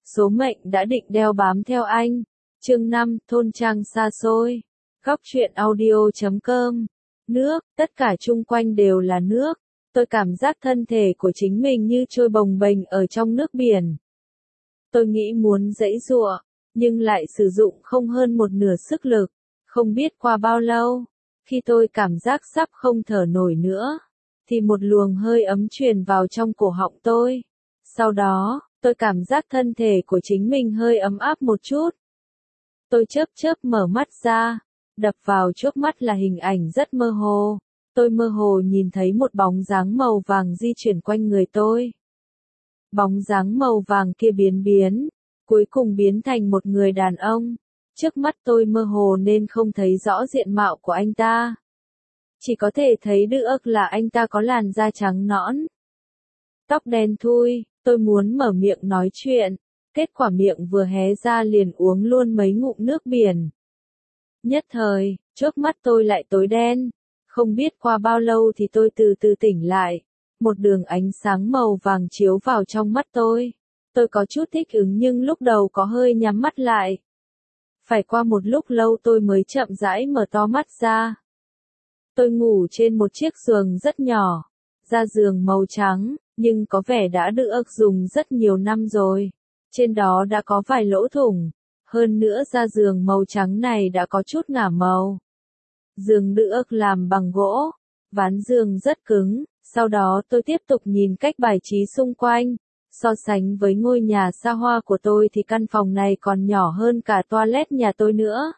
số mệnh đã định đeo bám theo anh. Chương 5, thôn trang xa xôi. Góc truyện audio.com. Nước, tất cả chung quanh đều là nước. Tôi cảm giác thân thể của chính mình như trôi bồng bềnh ở trong nước biển. Tôi nghĩ muốn giãy giụa, nhưng lại sử dụng không hơn một nửa sức lực. Không biết qua bao lâu, khi tôi cảm giác sắp không thở nổi nữa, thì một luồng hơi ấm truyền vào trong cổ họng tôi. Sau đó, tôi cảm giác thân thể của chính mình hơi ấm áp một chút. Tôi chớp mở mắt ra, đập vào trước mắt là hình ảnh rất mơ hồ. Tôi mơ hồ nhìn thấy một bóng dáng màu vàng di chuyển quanh người tôi. Bóng dáng màu vàng kia biến, cuối cùng biến thành một người đàn ông. Trước mắt tôi mơ hồ nên không thấy rõ diện mạo của anh ta. Chỉ có thể thấy được là anh ta có làn da trắng nõn, tóc đen thui. Tôi muốn mở miệng nói chuyện, kết quả miệng vừa hé ra liền uống luôn mấy ngụm nước biển. Nhất thời, trước mắt tôi lại tối đen. Không biết qua bao lâu thì tôi từ từ tỉnh lại. Một đường ánh sáng màu vàng chiếu vào trong mắt tôi. Tôi có chút thích ứng nhưng lúc đầu có hơi nhắm mắt lại. Phải qua một lúc lâu tôi mới chậm rãi mở to mắt ra. Tôi ngủ trên một chiếc giường rất nhỏ. Da giường màu trắng, nhưng có vẻ đã được dùng rất nhiều năm rồi. Trên đó đã có vài lỗ thủng. Hơn nữa da giường màu trắng này đã có chút ngả màu. Giường được làm bằng gỗ. Ván giường rất cứng. Sau đó tôi tiếp tục nhìn cách bài trí xung quanh. So sánh với ngôi nhà xa hoa của tôi thì căn phòng này còn nhỏ hơn cả toilet nhà tôi nữa.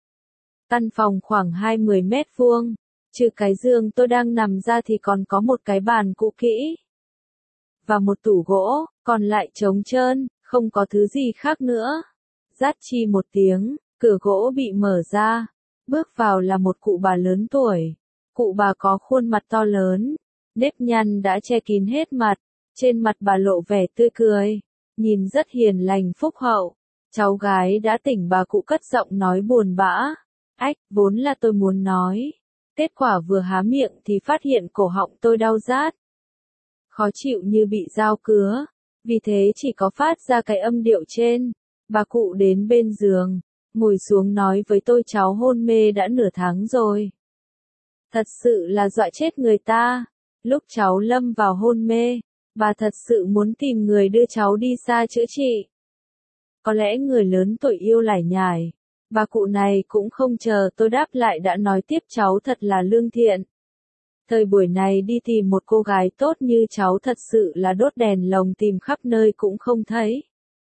Căn phòng khoảng 20 mét vuông. Trừ cái giường tôi đang nằm ra thì còn có một cái bàn cũ kỹ. Và một tủ gỗ, còn lại trống trơn, không có thứ gì khác nữa. Rát chi một tiếng, cửa gỗ bị mở ra. Bước vào là một cụ bà lớn tuổi. Cụ bà có khuôn mặt to lớn. Nếp nhăn đã che kín hết mặt. Trên mặt bà lộ vẻ tươi cười. Nhìn rất hiền lành phúc hậu. Cháu gái đã tỉnh, bà cụ cất giọng nói buồn bã. Ách, vốn là tôi muốn nói. Kết quả vừa há miệng thì phát hiện cổ họng tôi đau rát. Khó chịu như bị dao cứa. Vì thế chỉ có phát ra cái âm điệu trên. Bà cụ đến bên giường, ngồi xuống nói với tôi cháu hôn mê đã nửa tháng rồi. Thật sự là dọa chết người ta. Lúc cháu lâm vào hôn mê, bà thật sự muốn tìm người đưa cháu đi xa chữa trị. Có lẽ người lớn tuổi yêu lải nhải. Bà cụ này cũng không chờ tôi đáp lại đã nói tiếp cháu thật là lương thiện. Thời buổi này đi tìm một cô gái tốt như cháu thật sự là đốt đèn lồng tìm khắp nơi cũng không thấy.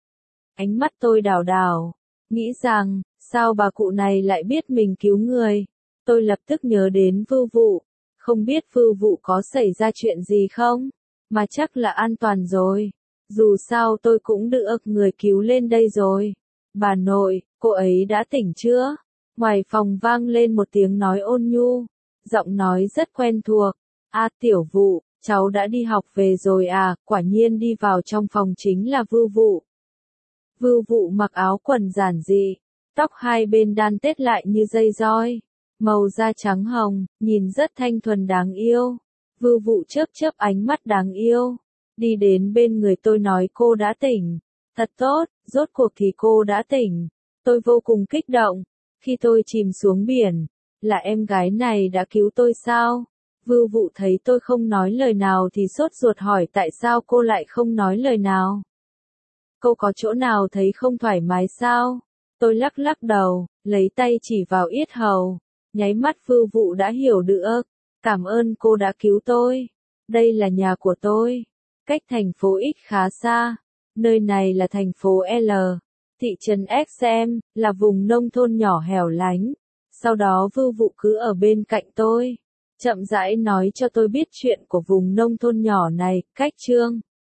Ánh mắt tôi đảo đảo, nghĩ rằng, sao bà cụ này lại biết mình cứu người. Tôi lập tức nhớ đến Vưu Vụ. Không biết Vưu Vụ có xảy ra chuyện gì không? Mà chắc là an toàn rồi. Dù sao tôi cũng được người cứu lên đây rồi. Bà nội, cô ấy đã tỉnh chưa? Ngoài phòng vang lên một tiếng nói ôn nhu. Giọng nói rất quen thuộc. A Tiểu Vụ, cháu đã đi học về rồi à? Quả nhiên đi vào trong phòng chính là Vưu Vụ. Vưu Vụ mặc áo quần giản dị, tóc hai bên đan tết lại như dây roi, màu da trắng hồng, nhìn rất thanh thuần đáng yêu. Vưu Vụ chớp ánh mắt đáng yêu, đi đến bên người tôi nói cô đã tỉnh. Thật tốt, rốt cuộc thì cô đã tỉnh. Tôi vô cùng kích động. Khi tôi chìm xuống biển, là em gái này đã cứu tôi sao? Vưu Vụ thấy tôi không nói lời nào thì sốt ruột hỏi tại sao cô lại không nói lời nào. Cô có chỗ nào thấy không thoải mái sao? Tôi lắc đầu, lấy tay chỉ vào yết hầu. Nháy mắt Vưu Vụ đã hiểu được. Cảm ơn cô đã cứu tôi. Đây là nhà của tôi. Cách thành phố X khá xa. Nơi này là thành phố L. Thị trấn XM, là vùng nông thôn nhỏ hẻo lánh. Sau đó Vưu Vụ cứ ở bên cạnh tôi. Chậm rãi nói cho tôi biết chuyện của vùng nông thôn nhỏ này. Cách chương